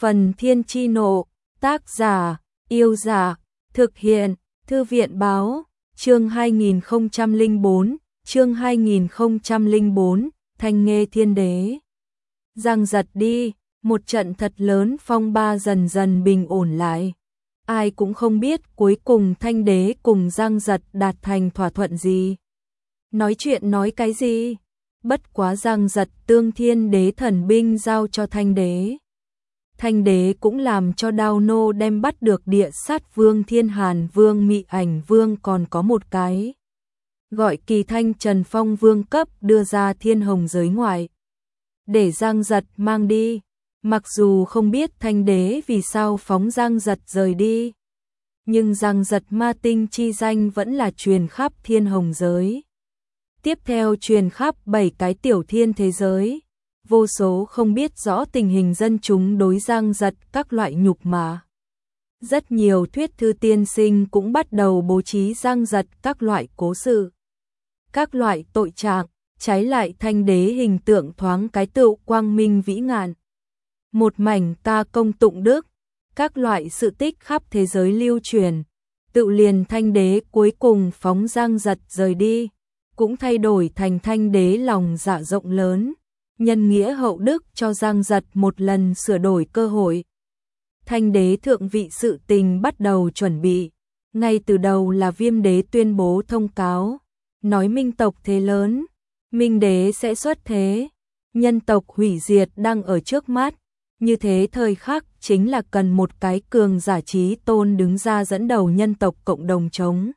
Phần Thiên Chi Nộ, tác giả, Yêu Giả, thực hiện, Thư viện báo, chương 2004, chương 2004, Thanh Nghê Thiên Đế. Giang giật đi, một trận thật lớn phong ba dần dần bình ổn lại. Ai cũng không biết cuối cùng Thanh Đế cùng Giang giật đạt thành thỏa thuận gì. Nói chuyện nói cái gì? Bất quá Giang giật tương Thiên Đế thần binh giao cho Thanh Đế. Thanh Đế cũng làm cho Đao Nô đem bắt được Địa Sát Vương, Thiên Hàn Vương, Mị Ảnh Vương, còn có một cái gọi Kỳ Thanh Trần Phong Vương cấp đưa ra Thiên Hồng giới ngoại. Để Giang giật mang đi. Mặc dù không biết Thanh Đế vì sao phóng Giang giật rời đi, nhưng Giang giật ma tinh chi danh vẫn là truyền khắp Thiên Hồng giới. Tiếp theo truyền khắp 7 cái tiểu thiên thế giới. Vô số không biết rõ tình hình dân chúng đối Giang giật các loại nhục mạ. Rất nhiều thuyết thư tiên sinh cũng bắt đầu bố trí Giang giật các loại cố sự, các loại tội trạng, trái lại Thanh Đế hình tượng thoáng cái tựu quang minh vĩ ngạn. Một mảnh ca công tụng đức, các loại sự tích khắp thế giới lưu truyền, tự liền Thanh Đế cuối cùng phóng Giang giật rời đi, cũng thay đổi thành Thanh Đế lòng dạ rộng lớn, nhân nghĩa hậu đức cho Giang giật một lần sửa đổi cơ hội. Thanh Đế thượng vị sự tình bắt đầu chuẩn bị, ngay từ đầu là Viêm Đế tuyên bố thông cáo, nói minh tộc thế lớn, Minh Đế sẽ xuất thế, nhân tộc hủy diệt đang ở trước mắt. Như thế thời khắc chính là cần một cái cường giả trí tôn đứng ra dẫn đầu nhân tộc cộng đồng chống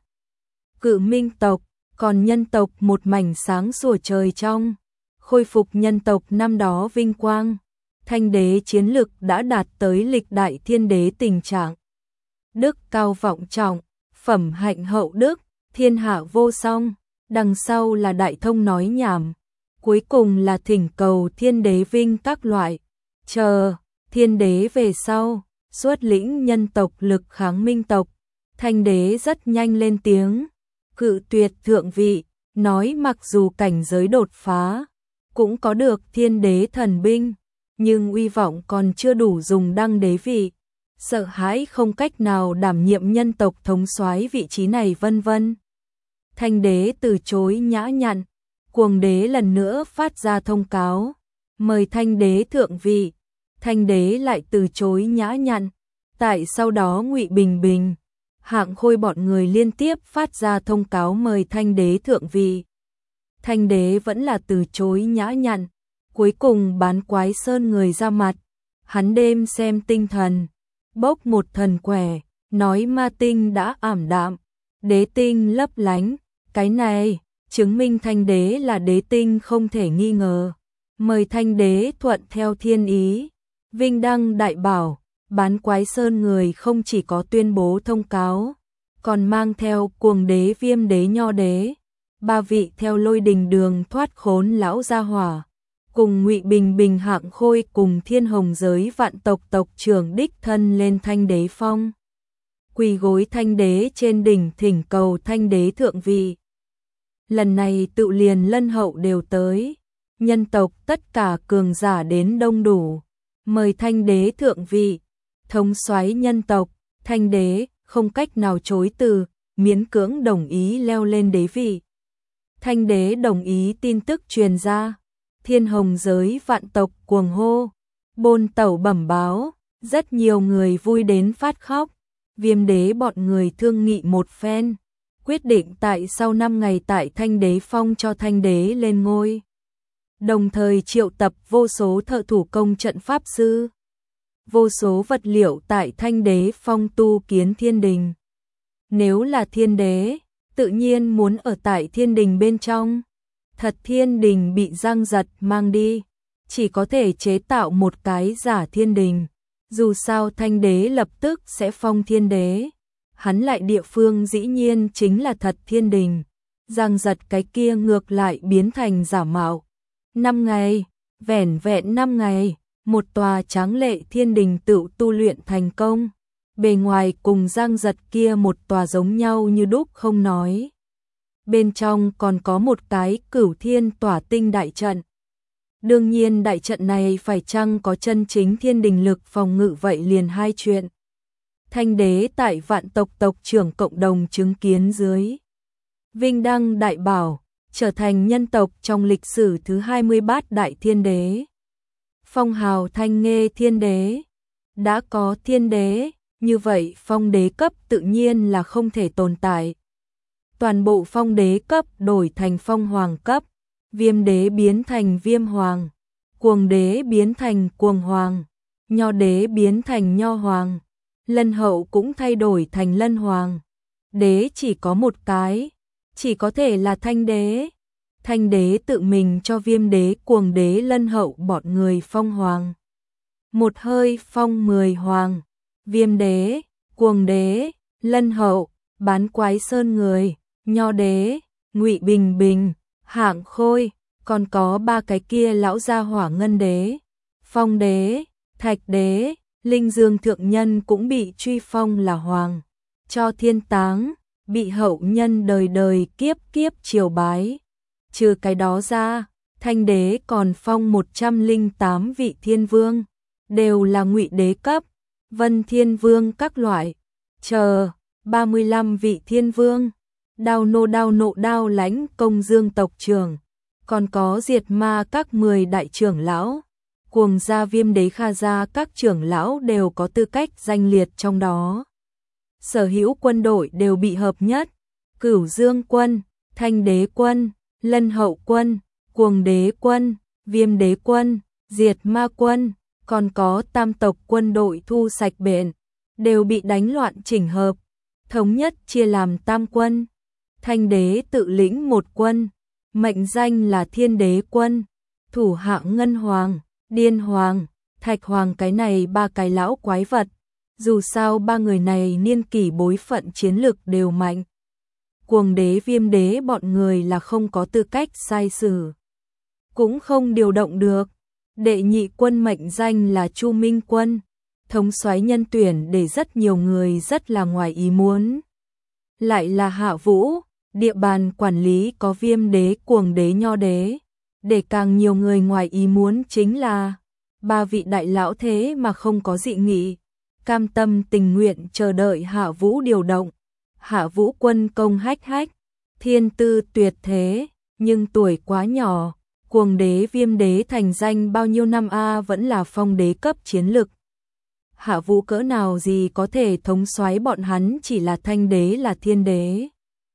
cự minh tộc, còn nhân tộc một mảnh sáng sủa trời trong, khôi phục nhân tộc năm đó vinh quang. Thanh Đế chiến lực đã đạt tới lịch đại thiên đế tình trạng. Đức cao vọng trọng, phẩm hạnh hậu đức, thiên hạ vô song, đằng sau là đại thông nói nhảm, cuối cùng là thỉnh cầu thiên đế vinh các loại. Chờ, thiên đế về sau, xuất lĩnh nhân tộc lực kháng minh tộc. Thanh Đế rất nhanh lên tiếng, cự tuyệt thượng vị, nói mặc dù cảnh giới đột phá, cũng có được thiên đế thần binh, nhưng uy vọng còn chưa đủ dùng đăng đế vị, sợ hãi không cách nào đảm nhiệm nhân tộc thống soái vị trí này vân vân. Thanh Đế từ chối nhã nhặn, Cuồng Đế lần nữa phát ra thông cáo, mời Thanh Đế thượng vị. Thanh Đế lại từ chối nhã nhặn. Tại sau đó Ngụy Bình Bình, Hạng Khôi bọn người liên tiếp phát ra thông cáo mời Thanh Đế thượng vị. Thanh Đế vẫn là từ chối nhã nhặn. Cuối cùng Bán Quái Sơn người ra mặt, hắn đêm xem tinh thần, bốc một thần quẻ, nói ma tinh đã ảm đạm, đế tinh lấp lánh, cái này chứng minh Thanh Đế là đế tinh không thể nghi ngờ. Mời Thanh Đế thuận theo thiên ý. Vinh đăng đại bảo, Bán Quái Sơn người không chỉ có tuyên bố thông cáo, còn mang theo Cuồng Đế, Viêm Đế, Nho Đế, ba vị theo Lôi Đình đường thoát khốn lão gia hỏa, cùng Ngụy Bình Bình, Hạng Khôi cùng Thiên Hồng giới vạn tộc tộc trưởng đích thân lên Thanh Đế phong, quỳ gối Thanh Đế trên đỉnh thỉnh cầu Thanh Đế thượng vị. Lần này tự liền Lân Hậu đều tới, nhân tộc tất cả cường giả đến đông đủ, mời Thanh Đế thượng vị, thống soái nhân tộc. Thanh Đế không cách nào chối từ, miễn cưỡng đồng ý leo lên đế vị. Thanh Đế đồng ý tin tức truyền ra, Thiên Hồng giới vạn tộc cuồng hô, bôn tẩu bẩm báo, rất nhiều người vui đến phát khóc. Viêm Đế bọn người thương nghị một phen, quyết định tại sau 5 ngày tại Thanh Đế phong cho Thanh Đế lên ngôi. Đồng thời triệu tập vô số thợ thủ công trận pháp sư, vô số vật liệu tại Thanh Đế phong tu kiến thiên đình. Nếu là thiên đế, tự nhiên muốn ở tại thiên đình bên trong. Thật thiên đình bị Giang giật mang đi, chỉ có thể chế tạo một cái giả thiên đình. Dù sao Thanh Đế lập tức sẽ phong thiên đế, hắn lại địa phương dĩ nhiên chính là thật thiên đình. Giang giật cái kia ngược lại biến thành giả mạo. 5 ngày, vẻn vẹn 5 ngày, một tòa tráng lệ thiên đình tự tu luyện thành công. Bề ngoài cùng Giang giật kia một tòa giống nhau như đúc không nói. Bên trong còn có một cái Cửu Thiên Tỏa Tinh đại trận. Đương nhiên đại trận này phải chăng có chân chính thiên đình lực phòng ngự vậy liền hai chuyện. Thanh đế tại vạn tộc tộc trưởng cộng đồng chứng kiến dưới vinh đăng đại bảo, trở thành nhân tộc trong lịch sử thứ 28 đại thiên đế. Phong hào Thanh Nghê thiên đế. Đã có thiên đế, như vậy phong đế cấp tự nhiên là không thể tồn tại. Toàn bộ phong đế cấp đổi thành phong hoàng cấp, viêm đế biến thành viêm hoàng, cuồng đế biến thành cuồng hoàng, nho đế biến thành nho hoàng, lân hậu cũng thay đổi thành lân hoàng. Đế chỉ có một cái, chỉ có thể là thanh đế. Thanh đế tự mình cho viêm đế, cuồng đế, lân hậu bọn người phong hoàng. Một hơi phong 10 hoàng, viêm đế, cuồng đế, lân hậu, bán quái sơn người, nho đế, Ngụy Bình Bình, Hạng Khôi, còn có ba cái kia lão gia hỏa ngân đế, phong đế, thạch đế, linh dương thượng nhân cũng bị truy phong là hoàng, cho thiên táng, bị hậu nhân đời đời kiếp kiếp triều bái. Trừ cái đó ra, thanh đế còn phong 108 vị thiên vương, đều là Ngụy đế cấp, vân thiên vương các loại, chờ 35 vị thiên vương, đao nộ đao lãnh công dương tộc trưởng, còn có diệt ma các 10 đại trưởng lão, cuồng gia viêm đế kha gia các trưởng lão đều có tư cách danh liệt trong đó. Sở hữu quân đội đều bị hợp nhất, Cửu Dương quân, Thanh đế quân, Lân hậu quân, cuồng đế quân, viêm đế quân, diệt ma quân, còn có tam tộc quân đội thu sạch bện, đều bị đánh loạn chỉnh hợp, thống nhất chia làm tam quân. Thanh đế tự lĩnh một quân, mệnh danh là Thiên đế quân, thủ hạ Ngân hoàng, Điên hoàng, Thạch hoàng, cái này ba cái lão quái vật. Dù sao ba người này niên kỷ bối phận chiến lực đều mạnh. Cuồng đế, viêm đế bọn người là không có tư cách sai xử, cũng không điều động được. Đệ nhị quân mệnh danh là Chu Minh quân, thống soái nhân tuyển để rất nhiều người rất là ngoài ý muốn. Lại là Hạ Vũ, địa bàn quản lý có viêm đế, cuồng đế, nho đế. Để càng nhiều người ngoài ý muốn chính là ba vị đại lão thế mà không có dị nghị, cam tâm tình nguyện chờ đợi Hạ Vũ điều động. Hạ Vũ quân công hách, thiên tư tuyệt thế, nhưng tuổi quá nhỏ. Cuồng đế, viêm đế thành danh bao nhiêu năm vẫn là phong đế cấp chiến lực. Hạ Vũ cỡ nào gì có thể thống soái bọn hắn, chỉ là thanh đế là thiên đế.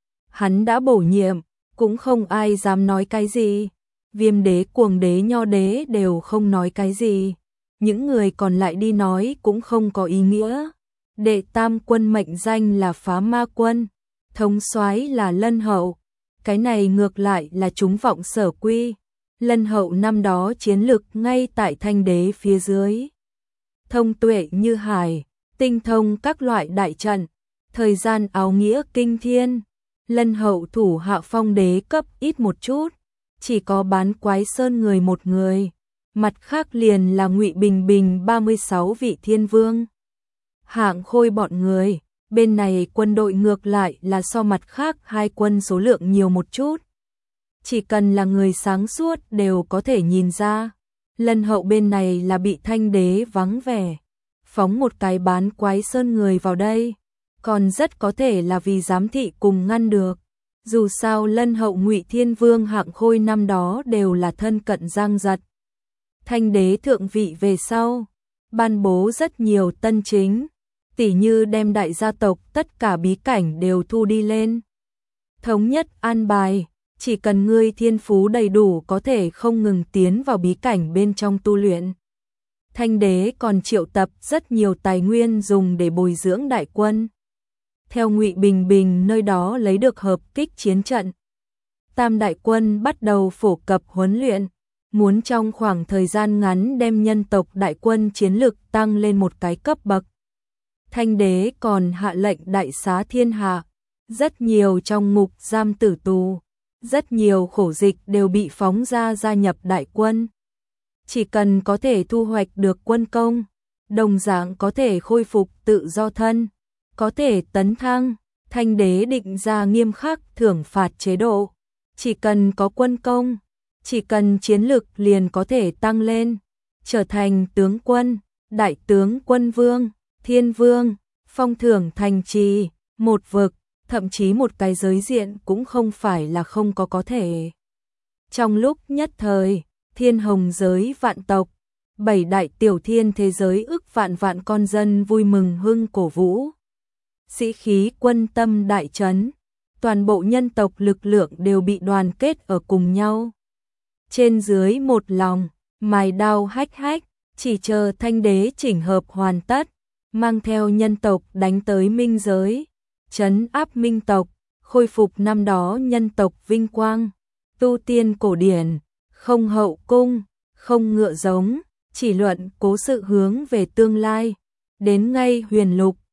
Hắn đã bổ nhiệm, cũng không ai dám nói cái gì. Viêm đế, cuồng đế, nho đế đều không nói cái gì. Những người còn lại đi nói cũng không có ý nghĩa. Đệ tam quân mệnh danh là Phá Ma quân, thống soái là Lân hậu. Cái này ngược lại là chúng vọng sở quy. Lân hậu năm đó chiến lực ngay tại thanh đế phía dưới. Thông tuệ như hải, tinh thông các loại đại trận, thời gian áo nghĩa kinh thiên. Lân hậu thủ hạ phong đế cấp ít một chút, chỉ có bán quái sơn người một người. Mặt khác liền là Ngụy Bình Bình 36 vị thiên vương. Hạng Khôi bọn người, bên này quân đội ngược lại là so mặt khác hai quân số lượng nhiều một chút. Chỉ cần là người sáng suốt đều có thể nhìn ra. Lân hậu bên này là bị thanh đế vắng vẻ, phóng một cái bán quái sơn người vào đây, còn rất có thể là vì giám thị cùng ngăn được. Dù sao Lân hậu, Ngụy Thiên Vương, Hạng Khôi năm đó đều là thân cận Giang Giật. Thanh đế thượng vị về sau, ban bố rất nhiều tân chính, tỉ như đem đại gia tộc tất cả bí cảnh đều thu đi lên. Thống nhất an bài, chỉ cần ngươi thiên phú đầy đủ có thể không ngừng tiến vào bí cảnh bên trong tu luyện. Thanh đế còn triệu tập rất nhiều tài nguyên dùng để bồi dưỡng đại quân. Theo Ngụy Bình Bình nơi đó lấy được hợp kích chiến trận. Tam đại quân bắt đầu phổ cập huấn luyện, muốn trong khoảng thời gian ngắn đem nhân tộc đại quân chiến lực tăng lên một cái cấp bậc. Thanh đế còn hạ lệnh đại xá thiên hạ, rất nhiều trong ngục giam tử tù, rất nhiều khổ dịch đều bị phóng ra gia nhập đại quân. Chỉ cần có thể thu hoạch được quân công, đồng dạng có thể khôi phục tự do thân, có thể tấn thăng. Thanh đế định ra nghiêm khắc thưởng phạt chế độ, chỉ cần có quân công, chỉ cần chiến lực liền có thể tăng lên, trở thành tướng quân, đại tướng quân vương, thiên vương, phong thưởng thành trì, một vực, thậm chí một cái giới diện cũng không phải là không có thể. Trong lúc nhất thời, thiên hồng giới vạn tộc, 7 đại tiểu thiên thế giới ức vạn vạn con dân vui mừng hưng cổ vũ. Sĩ khí quân tâm đại trấn, toàn bộ nhân tộc lực lượng đều bị đoàn kết ở cùng nhau. Trên dưới một lòng, mài đao hách hách, chỉ chờ Thanh đế chỉnh hợp hoàn tất, mang theo nhân tộc đánh tới minh giới, trấn áp minh tộc, khôi phục năm đó nhân tộc vinh quang. Tu tiên cổ điển, không hậu cung, không ngựa giống, chỉ luận cố sự hướng về tương lai. Đến ngay huyền lục,